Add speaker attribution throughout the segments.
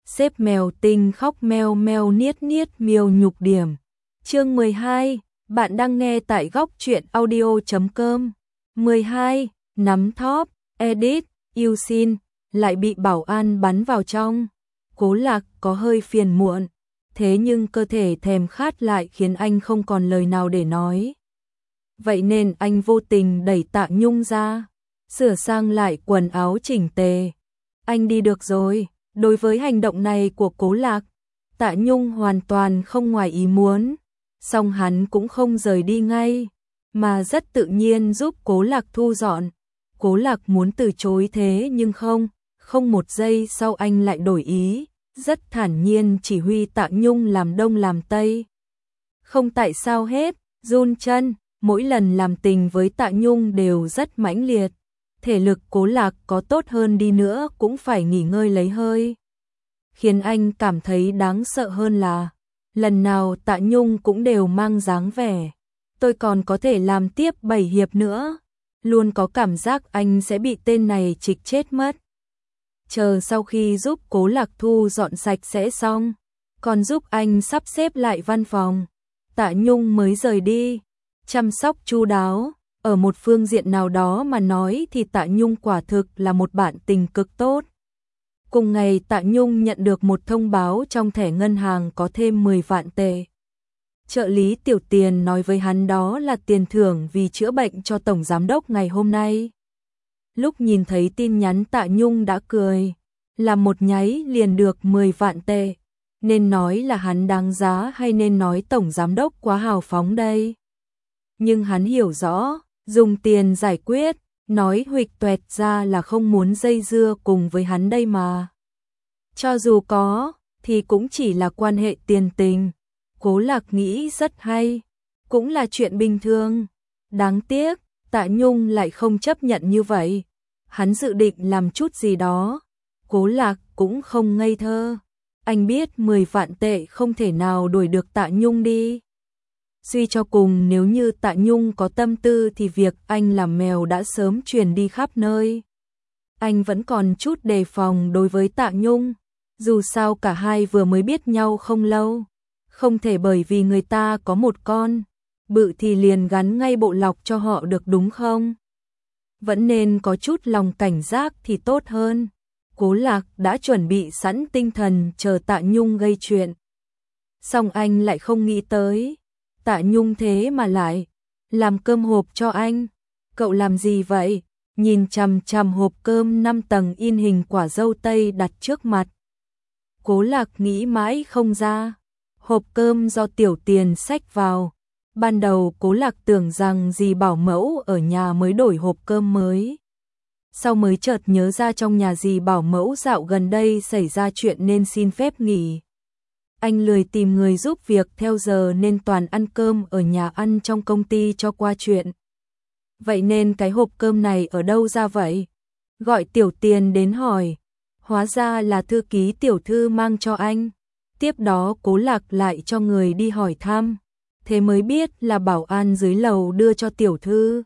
Speaker 1: xếp mèo tinh khóc meo meo niết niết miêu nhục điểm. Chương 12, bạn đang nghe tại góc truyện audio.com. 12, nắm thóp, edit, yêu xin, lại bị bảo an bắn vào trong. Cố Lạc có hơi phiền muộn, thế nhưng cơ thể thèm khát lại khiến anh không còn lời nào để nói. Vậy nên anh vô tình đẩy Tạ Nhung ra, sửa sang lại quần áo chỉnh tề. Anh đi được rồi. Đối với hành động này của Cố Lạc, Tạ Nhung hoàn toàn không ngoài ý muốn, song hắn cũng không rời đi ngay, mà rất tự nhiên giúp Cố Lạc thu dọn. Cố Lạc muốn từ chối thế nhưng không một giây sau anh lại đổi ý, rất thản nhiên chỉ huy Tạ Nhung làm đông làm tây. Không tại sao hết, run chân, mỗi lần làm tình với Tạ Nhung đều rất mãnh liệt. Thể lực Cố Lạc có tốt hơn đi nữa cũng phải nghỉ ngơi lấy hơi. Khiến anh cảm thấy đáng sợ hơn là lần nào Tạ Nhung cũng đều mang dáng vẻ tôi còn có thể làm tiếp 7 hiệp nữa. Luôn có cảm giác anh sẽ bị tên này trịch chết mất. Chờ sau khi giúp Cố Lạc thu dọn sạch sẽ xong, còn giúp anh sắp xếp lại văn phòng, Tạ Nhung mới rời đi. Chăm sóc chu đáo. Ở một phương diện nào đó mà nói thì Tạ Nhung quả thực là một bạn tình cực tốt. Cùng ngày Tạ Nhung nhận được một thông báo trong thẻ ngân hàng có thêm 10 vạn tệ. Trợ lý Tiểu Tiền nói với hắn đó là tiền thưởng vì chữa bệnh cho Tổng Giám đốc ngày hôm nay. Lúc nhìn thấy tin nhắn Tạ Nhung đã cười, làm một nháy liền được 10 vạn tệ. Nên nói là hắn đáng giá hay nên nói Tổng Giám đốc quá hào phóng đây? Nhưng hắn hiểu rõ, dùng tiền giải quyết, nói huỵch toẹt ra là không muốn dây dưa cùng với hắn đây mà. Cho dù có, thì cũng chỉ là quan hệ tiền tình. Cố Lạc nghĩ rất hay, cũng là chuyện bình thường. Đáng tiếc, Tạ Nhung lại không chấp nhận như vậy. Hắn dự định làm chút gì đó. Cố Lạc cũng không ngây thơ. Anh biết 10 vạn tệ không thể nào đuổi được Tạ Nhung đi. Suy cho cùng nếu như Tạ Nhung có tâm tư thì việc anh làm mèo đã sớm truyền đi khắp nơi. Anh vẫn còn chút đề phòng đối với Tạ Nhung, dù sao cả hai vừa mới biết nhau không lâu. Không thể bởi vì người ta có một con bự thì liền gắn ngay bộ lọc cho họ được đúng không? Vẫn nên có chút lòng cảnh giác thì tốt hơn. Cố Lạc đã chuẩn bị sẵn tinh thần chờ Tạ Nhung gây chuyện. Song anh lại không nghĩ tới Tạ Nhung thế mà lại làm cơm hộp cho anh. Cậu làm gì vậy? Nhìn chằm chằm hộp cơm 5 tầng in hình quả dâu tây đặt trước mặt. Cố Lạc nghĩ mãi không ra. Hộp cơm do Tiểu Tiền xách vào. Ban đầu Cố Lạc tưởng rằng dì bảo mẫu ở nhà mới đổi hộp cơm mới. Sau mới chợt nhớ ra trong nhà dì bảo mẫu dạo gần đây xảy ra chuyện nên xin phép nghỉ. Anh lười tìm người giúp việc theo giờ nên toàn ăn cơm ở nhà ăn trong công ty cho qua chuyện. Vậy nên cái hộp cơm này ở đâu ra vậy? Gọi Tiểu Tiền đến hỏi. Hóa ra là thư ký tiểu thư mang cho anh. Tiếp đó Cố Lạc lại cho người đi hỏi thăm. Thế mới biết là bảo an dưới lầu đưa cho tiểu thư.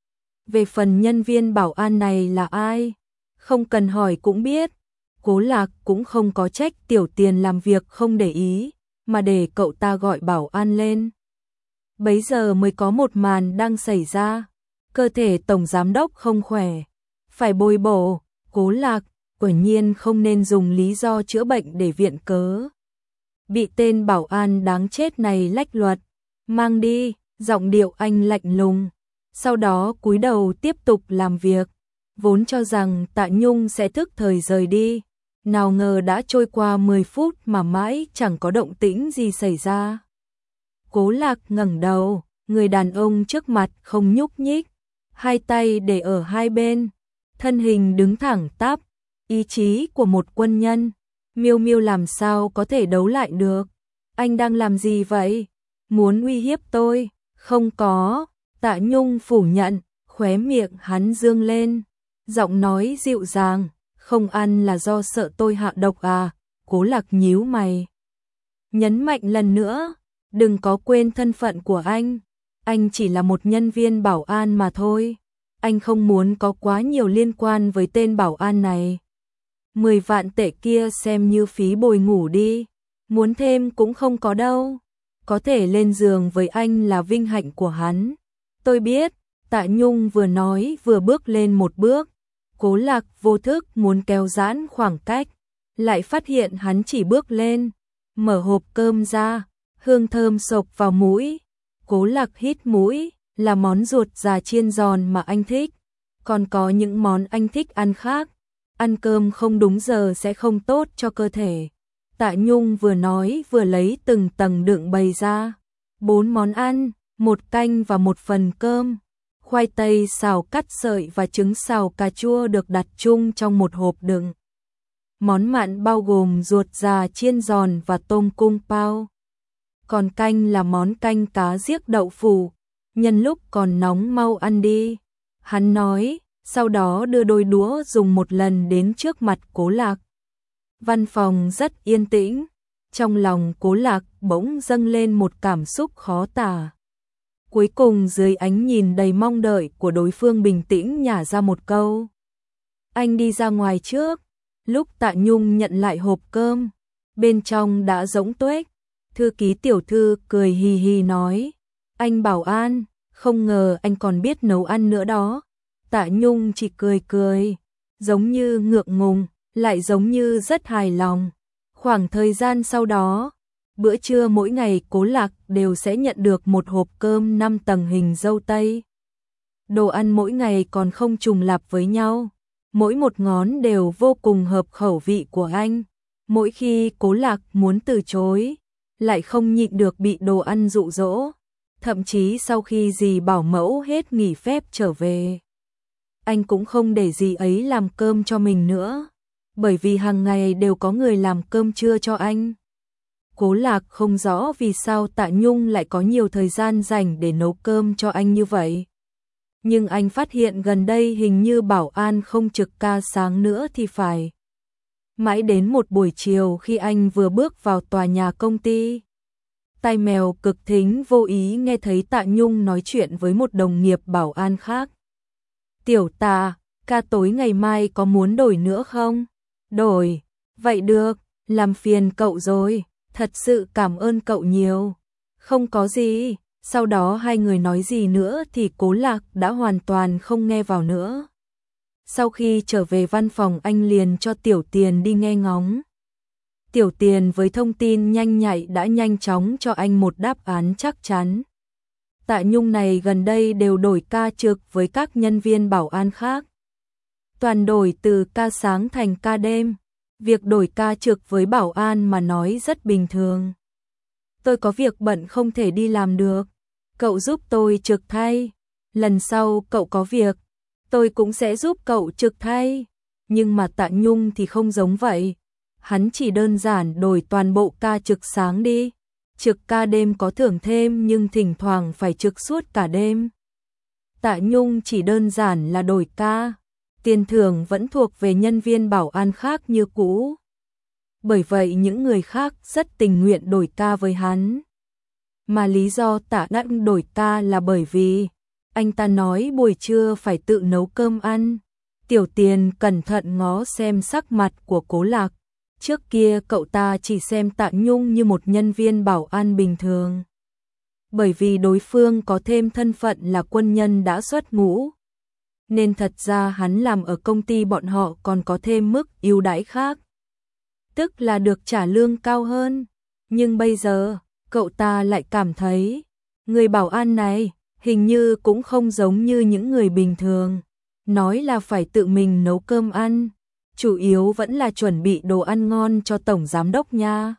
Speaker 1: Về phần nhân viên bảo an này là ai? Không cần hỏi cũng biết. Cố Lạc cũng không có trách Tiểu Tiền làm việc không để ý, mà để cậu ta gọi bảo an lên. Bấy giờ mới có một màn đang xảy ra. Cơ thể Tổng Giám đốc không khỏe, phải bồi bổ. Cố Lạc quả nhiên không nên dùng lý do chữa bệnh để viện cớ. Bị tên bảo an đáng chết này lách luật. Mang đi, giọng điệu anh lạnh lùng. Sau đó cúi đầu tiếp tục làm việc. Vốn cho rằng Tạ Nhung sẽ thức thời rời đi. Nào ngờ đã trôi qua 10 phút mà mãi chẳng có động tĩnh gì xảy ra. Cố Lạc ngẩng đầu, người đàn ông trước mặt không nhúc nhích, hai tay để ở hai bên, thân hình đứng thẳng tắp, ý chí của một quân nhân. Miêu Miêu làm sao có thể đấu lại được? Anh đang làm gì vậy? Muốn uy hiếp tôi? Không có. Tạ Nhung phủ nhận, khóe miệng hắn dương lên, giọng nói dịu dàng. Không ăn là do sợ tôi hạ độc à? Cố Lạc nhíu mày, nhấn mạnh lần nữa, đừng có quên thân phận của anh chỉ là một nhân viên bảo an mà thôi. Anh không muốn có quá nhiều liên quan với tên bảo an này. 10 vạn tệ kia xem như phí bồi ngủ đi, muốn thêm cũng không có đâu. Có thể lên giường với anh là vinh hạnh của hắn. Tôi biết, Tạ Nhung vừa nói vừa bước lên một bước. Cố Lạc vô thức muốn kéo giãn khoảng cách, lại phát hiện hắn chỉ bước lên, mở hộp cơm ra, hương thơm xộc vào mũi. Cố Lạc hít mũi, là món ruột già chiên giòn mà anh thích, còn có những món anh thích ăn khác. Ăn cơm không đúng giờ sẽ không tốt cho cơ thể. Tạ Nhung vừa nói vừa lấy từng tầng đựng bày ra. 4 món ăn, 1 canh và 1 phần cơm. Khoai tây xào cắt sợi và trứng xào cà chua được đặt chung trong một hộp đựng. Món mặn bao gồm ruột già chiên giòn và tôm cung pao. Còn canh là món canh cá riếc đậu phụ. Nhân lúc còn nóng mau ăn đi. Hắn nói, sau đó đưa đôi đũa dùng một lần đến trước mặt Cố Lạc. Văn phòng rất yên tĩnh. Trong lòng Cố Lạc bỗng dâng lên một cảm xúc khó tả. Cuối cùng dưới ánh nhìn đầy mong đợi của đối phương bình tĩnh nhả ra một câu. Anh đi ra ngoài trước. Lúc Tạ Nhung nhận lại hộp cơm, bên trong đã rỗng tuếch. Thư ký tiểu thư cười hì hì nói. Anh bảo an, không ngờ anh còn biết nấu ăn nữa đó. Tạ Nhung chỉ cười cười, giống như ngượng ngùng, lại giống như rất hài lòng. Khoảng thời gian sau đó, bữa trưa mỗi ngày Cố Lạc đều sẽ nhận được một hộp cơm 5 tầng hình dâu tây. Đồ ăn mỗi ngày còn không trùng lặp với nhau, mỗi một ngón đều vô cùng hợp khẩu vị của anh. Mỗi khi Cố Lạc muốn từ chối, lại không nhịn được bị đồ ăn dụ dỗ. Thậm chí sau khi dì bảo mẫu hết nghỉ phép trở về, anh cũng không để dì ấy làm cơm cho mình nữa, bởi vì hàng ngày đều có người làm cơm trưa cho anh. Cố Lạc không rõ vì sao Tạ Nhung lại có nhiều thời gian dành để nấu cơm cho anh như vậy. Nhưng anh phát hiện gần đây hình như bảo an không trực ca sáng nữa thì phải. Mãi đến một buổi chiều khi anh vừa bước vào tòa nhà công ty, tai mèo cực thính vô ý nghe thấy Tạ Nhung nói chuyện với một đồng nghiệp bảo an khác. Tiểu Tạ, ca tối ngày mai có muốn đổi nữa không? Đổi, vậy được, làm phiền cậu rồi, thật sự cảm ơn cậu nhiều. Không có gì, sau đó hai người nói gì nữa thì Cố Lạc đã hoàn toàn không nghe vào nữa. Sau khi trở về văn phòng anh liền cho Tiểu Tiền đi nghe ngóng. Tiểu Tiền với thông tin nhanh nhạy đã nhanh chóng cho anh một đáp án chắc chắn. Tạ Nhung này gần đây đều đổi ca trực với các nhân viên bảo an khác. Toàn đổi từ ca sáng thành ca đêm. Việc đổi ca trực với bảo an mà nói rất bình thường. Tôi có việc bận không thể đi làm được. Cậu giúp tôi trực thay. Lần sau cậu có việc, tôi cũng sẽ giúp cậu trực thay. Nhưng mà Tạ Nhung thì không giống vậy. Hắn chỉ đơn giản đổi toàn bộ ca trực sáng đi. Trực ca đêm có thưởng thêm nhưng thỉnh thoảng phải trực suốt cả đêm. Tạ Nhung chỉ đơn giản là đổi ca. Tiền thưởng vẫn thuộc về nhân viên bảo an khác như cũ. Bởi vậy những người khác rất tình nguyện đổi ca với hắn. Mà lý do Tạ Ngạn đổi ca là bởi vì anh ta nói buổi trưa phải tự nấu cơm ăn. Tiểu Tiền cẩn thận ngó xem sắc mặt của Cố Lạc. Trước kia cậu ta chỉ xem Tạ Nhung như một nhân viên bảo an bình thường. Bởi vì đối phương có thêm thân phận là quân nhân đã xuất ngũ. Nên thật ra hắn làm ở công ty bọn họ còn có thêm mức ưu đãi khác. Tức là được trả lương cao hơn. Nhưng bây giờ, cậu ta lại cảm thấy, người bảo an này hình như cũng không giống như những người bình thường. Nói là phải tự mình nấu cơm ăn, chủ yếu vẫn là chuẩn bị đồ ăn ngon cho tổng giám đốc nha.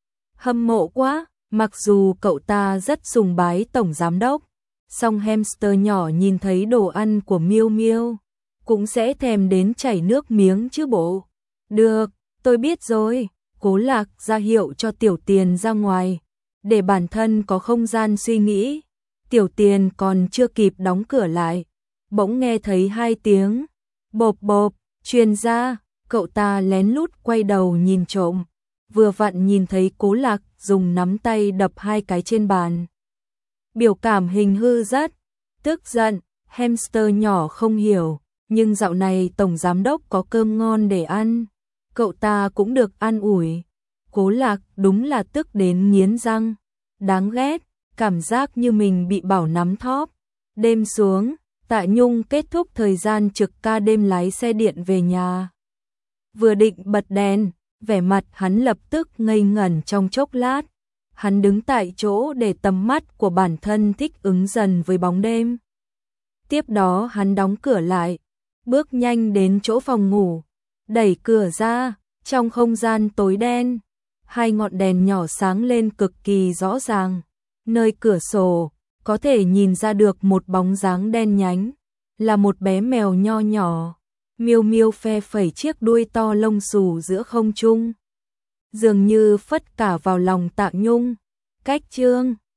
Speaker 1: Hâm mộ quá, mặc dù cậu ta rất sùng bái tổng giám đốc, song hamster nhỏ nhìn thấy đồ ăn của Miêu Miêu cũng sẽ thèm đến chảy nước miếng chứ bộ. Được, tôi biết rồi. Cố Lạc ra hiệu cho Tiểu Tiền ra ngoài, để bản thân có không gian suy nghĩ. Tiểu Tiền còn chưa kịp đóng cửa lại, bỗng nghe thấy 2 tiếng bộp bộp truyền ra. Cậu ta lén lút quay đầu nhìn trộm, vừa vặn nhìn thấy Cố Lạc dùng nắm tay đập 2 cái trên bàn. Biểu cảm hình hư rất tức giận. Hamster nhỏ không hiểu, nhưng dạo này tổng giám đốc có cơm ngon để ăn, cậu ta cũng được an ủi. Cố Lạc đúng là tức đến nghiến răng. Đáng ghét, cảm giác như mình bị bảo nắm thóp. Đêm xuống, Tạ Nhung kết thúc thời gian trực ca đêm lái xe điện về nhà. Vừa định bật đèn, vẻ mặt hắn lập tức ngây ngẩn trong chốc lát. Hắn đứng tại chỗ để tầm mắt của bản thân thích ứng dần với bóng đêm. Tiếp đó hắn đóng cửa lại, bước nhanh đến chỗ phòng ngủ, đẩy cửa ra, trong không gian tối đen, hai ngọn đèn nhỏ sáng lên cực kỳ rõ ràng. Nơi cửa sổ, có thể nhìn ra được một bóng dáng đen nhánh, là một bé mèo nho nhỏ. Miêu Miêu phe phẩy chiếc đuôi to lông xù giữa không trung, dường như phất cả vào lòng Tạ Nhung. Cách chương